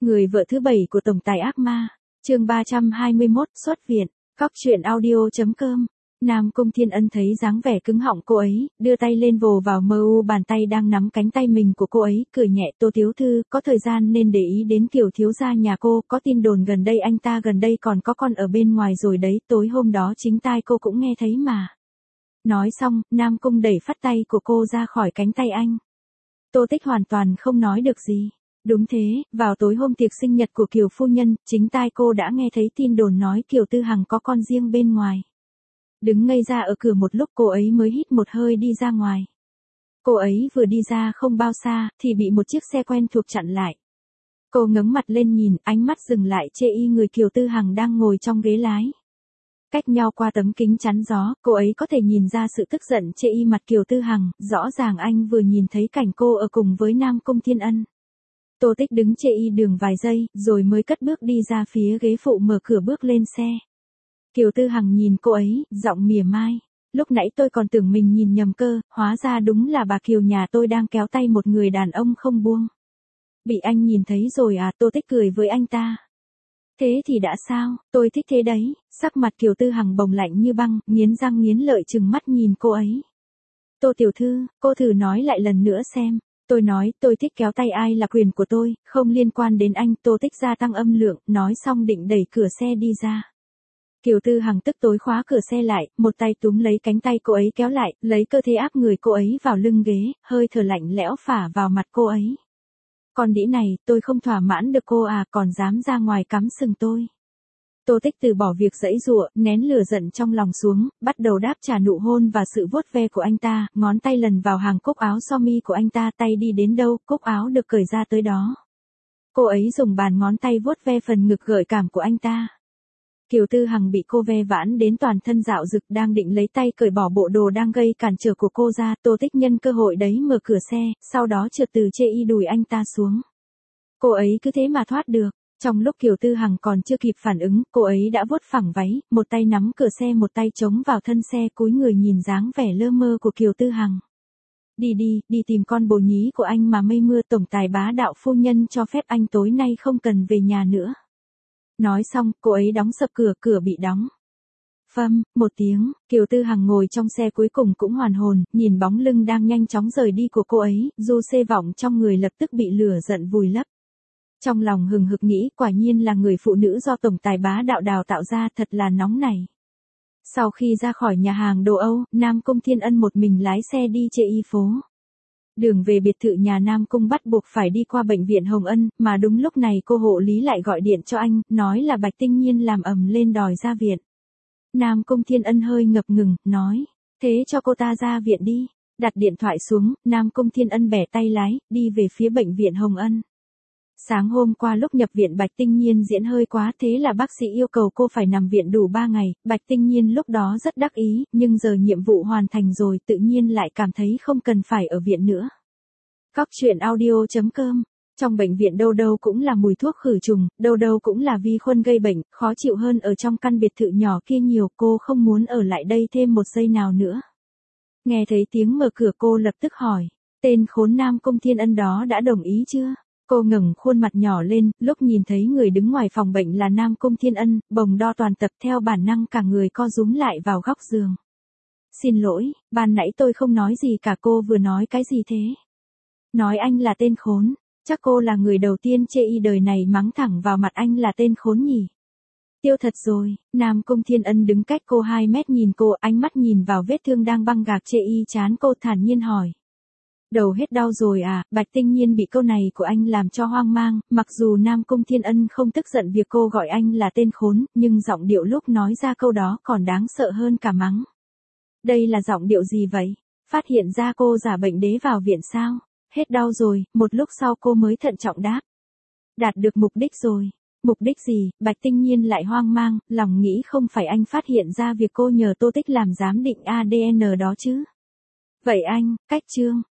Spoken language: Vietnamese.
Người vợ thứ 7 của tổng tài ác ma. Chương 321, xuất viện. Cóc truyện audio.com. Nam Cung Thiên Ân thấy dáng vẻ cứng họng cô ấy, đưa tay lên vồ vào bàn tay đang nắm cánh tay mình của cô ấy, cười nhẹ. Tô tiểu thư, có thời gian nên để ý đến Kiều thiếu gia nhà cô, có tin đồn gần đây anh ta gần đây còn có con ở bên ngoài rồi đấy, tối hôm đó chính tai cô cũng nghe thấy mà. Nói xong, Nam Cung đẩy phát tay của cô ra khỏi cánh tay anh. Tô Tích hoàn toàn không nói được gì. Đúng thế, vào tối hôm tiệc sinh nhật của Kiều phu nhân, chính tai cô đã nghe thấy tin đồn nói Kiều Tư Hằng có con riêng bên ngoài. Đứng ngây ra ở cửa một lúc cô ấy mới hít một hơi đi ra ngoài. Cô ấy vừa đi ra không bao xa, thì bị một chiếc xe quen thuộc chặn lại. Cô ngẩng mặt lên nhìn, ánh mắt dừng lại chê y người Kiều Tư Hằng đang ngồi trong ghế lái. Cách nhau qua tấm kính chắn gió, cô ấy có thể nhìn ra sự tức giận chê y mặt Kiều Tư Hằng, rõ ràng anh vừa nhìn thấy cảnh cô ở cùng với Nam Cung Thiên Ân. Tô Tích đứng chê y đường vài giây, rồi mới cất bước đi ra phía ghế phụ mở cửa bước lên xe. Kiều Tư Hằng nhìn cô ấy, giọng mỉa mai. Lúc nãy tôi còn tưởng mình nhìn nhầm cơ, hóa ra đúng là bà Kiều nhà tôi đang kéo tay một người đàn ông không buông. Bị anh nhìn thấy rồi à? Tô Tích cười với anh ta. Thế thì đã sao, tôi thích thế đấy. Sắc mặt Kiều Tư Hằng bồng lạnh như băng, nghiến răng nghiến lợi trừng mắt nhìn cô ấy. Tô tiểu thư, cô thử nói lại lần nữa xem. Tôi nói, tôi thích kéo tay ai là quyền của tôi, không liên quan đến anh. Tô Tích gia tăng âm lượng, nói xong định đẩy cửa xe đi ra. Kiều Tư Hằng tức tối khóa cửa xe lại, một tay túm lấy cánh tay cô ấy kéo lại, lấy cơ thế áp người cô ấy vào lưng ghế, hơi thở lạnh lẽo phả vào mặt cô ấy. Con đĩ này, tôi không thỏa mãn được cô à, còn dám ra ngoài cắm sừng tôi. Tô Tích từ bỏ việc giãy giụa, nén lửa giận trong lòng xuống, bắt đầu đáp trả nụ hôn và sự vuốt ve của anh ta, ngón tay lần vào hàng cúc áo sơ mi của anh ta, tay đi đến đâu, cúc áo được cởi ra tới đó. Cô ấy dùng bàn ngón tay vuốt ve phần ngực gợi cảm của anh ta. Kiều Tư Hằng bị cô ve vãn đến toàn thân dạo rực, đang định lấy tay cởi bỏ bộ đồ đang gây cản trở của cô ra. Tô Tích nhân cơ hội đấy mở cửa xe, sau đó trượt từ chê y đùi anh ta xuống. Cô ấy cứ thế mà thoát được. Trong lúc Kiều Tư Hằng còn chưa kịp phản ứng, cô ấy đã vuốt phẳng váy, một tay nắm cửa xe một tay chống vào thân xe, cúi người nhìn dáng vẻ lơ mơ của Kiều Tư Hằng. Đi tìm con bồ nhí của anh mà mây mưa. Tổng tài bá đạo phu nhân cho phép anh tối nay không cần về nhà nữa. Nói xong, cô ấy đóng sập cửa, cửa bị đóng. Phâm, một tiếng, Kiều Tư Hằng ngồi trong xe cuối cùng cũng hoàn hồn, nhìn bóng lưng đang nhanh chóng rời đi của cô ấy, du xê vọng trong người lập tức bị lửa giận vùi lấp. Trong lòng hừng hực nghĩ, quả nhiên là người phụ nữ do tổng tài bá đạo đào tạo ra, thật là nóng này. Sau khi ra khỏi nhà hàng đồ Âu, Nam Cung Thiên Ân một mình lái xe đi chê y phố. Đường về biệt thự nhà Nam Cung bắt buộc phải đi qua bệnh viện Hồng Ân, mà đúng lúc này cô hộ lý lại gọi điện cho anh, nói là Bạch Tinh Nhiên làm ầm lên đòi ra viện. Nam Cung Thiên Ân hơi ngập ngừng, nói, thế cho cô ta ra viện đi. Đặt điện thoại xuống, Nam Cung Thiên Ân bẻ tay lái, đi về phía bệnh viện Hồng Ân. Sáng hôm qua lúc nhập viện Bạch Tinh Nhiên diễn hơi quá, thế là bác sĩ yêu cầu cô phải nằm viện đủ 3 ngày, Bạch Tinh Nhiên lúc đó rất đắc ý, nhưng giờ nhiệm vụ hoàn thành rồi tự nhiên lại cảm thấy không cần phải ở viện nữa. Cóc truyện audio.com. Trong bệnh viện đâu đâu cũng là mùi thuốc khử trùng, đâu đâu cũng là vi khuẩn gây bệnh, khó chịu hơn ở trong căn biệt thự nhỏ kia nhiều, cô không muốn ở lại đây thêm một giây nào nữa. Nghe thấy tiếng mở cửa cô lập tức hỏi, tên khốn Nam Cung Thiên Ân đó đã đồng ý chưa? Cô ngẩng khuôn mặt nhỏ lên, lúc nhìn thấy người đứng ngoài phòng bệnh là Nam Cung Thiên Ân, bồng đo toàn tập theo bản năng cả người co rúm lại vào góc giường. Xin lỗi, ban nãy tôi không nói gì cả. Cô vừa nói cái gì thế? Nói anh là tên khốn, chắc cô là người đầu tiên chê y đời này mắng thẳng vào mặt anh là tên khốn nhỉ? Tiêu thật rồi. Nam Cung Thiên Ân đứng cách cô 2 mét nhìn cô, ánh mắt nhìn vào vết thương đang băng gạc chê y trán cô, thản nhiên hỏi. Đầu hết đau rồi à? Bạch Tinh Nhiên bị câu này của anh làm cho hoang mang, mặc dù Nam Cung Thiên Ân không tức giận việc cô gọi anh là tên khốn, nhưng giọng điệu lúc nói ra câu đó còn đáng sợ hơn cả mắng. Đây là giọng điệu gì vậy? Phát hiện ra cô giả bệnh đế vào viện sao? Hết đau rồi, một lúc sau cô mới thận trọng đáp. Đạt được mục đích rồi. Mục đích gì? Bạch Tinh Nhiên lại hoang mang, lòng nghĩ không phải anh phát hiện ra việc cô nhờ Tô Tích làm giám định ADN đó chứ? Vậy anh, cách chương.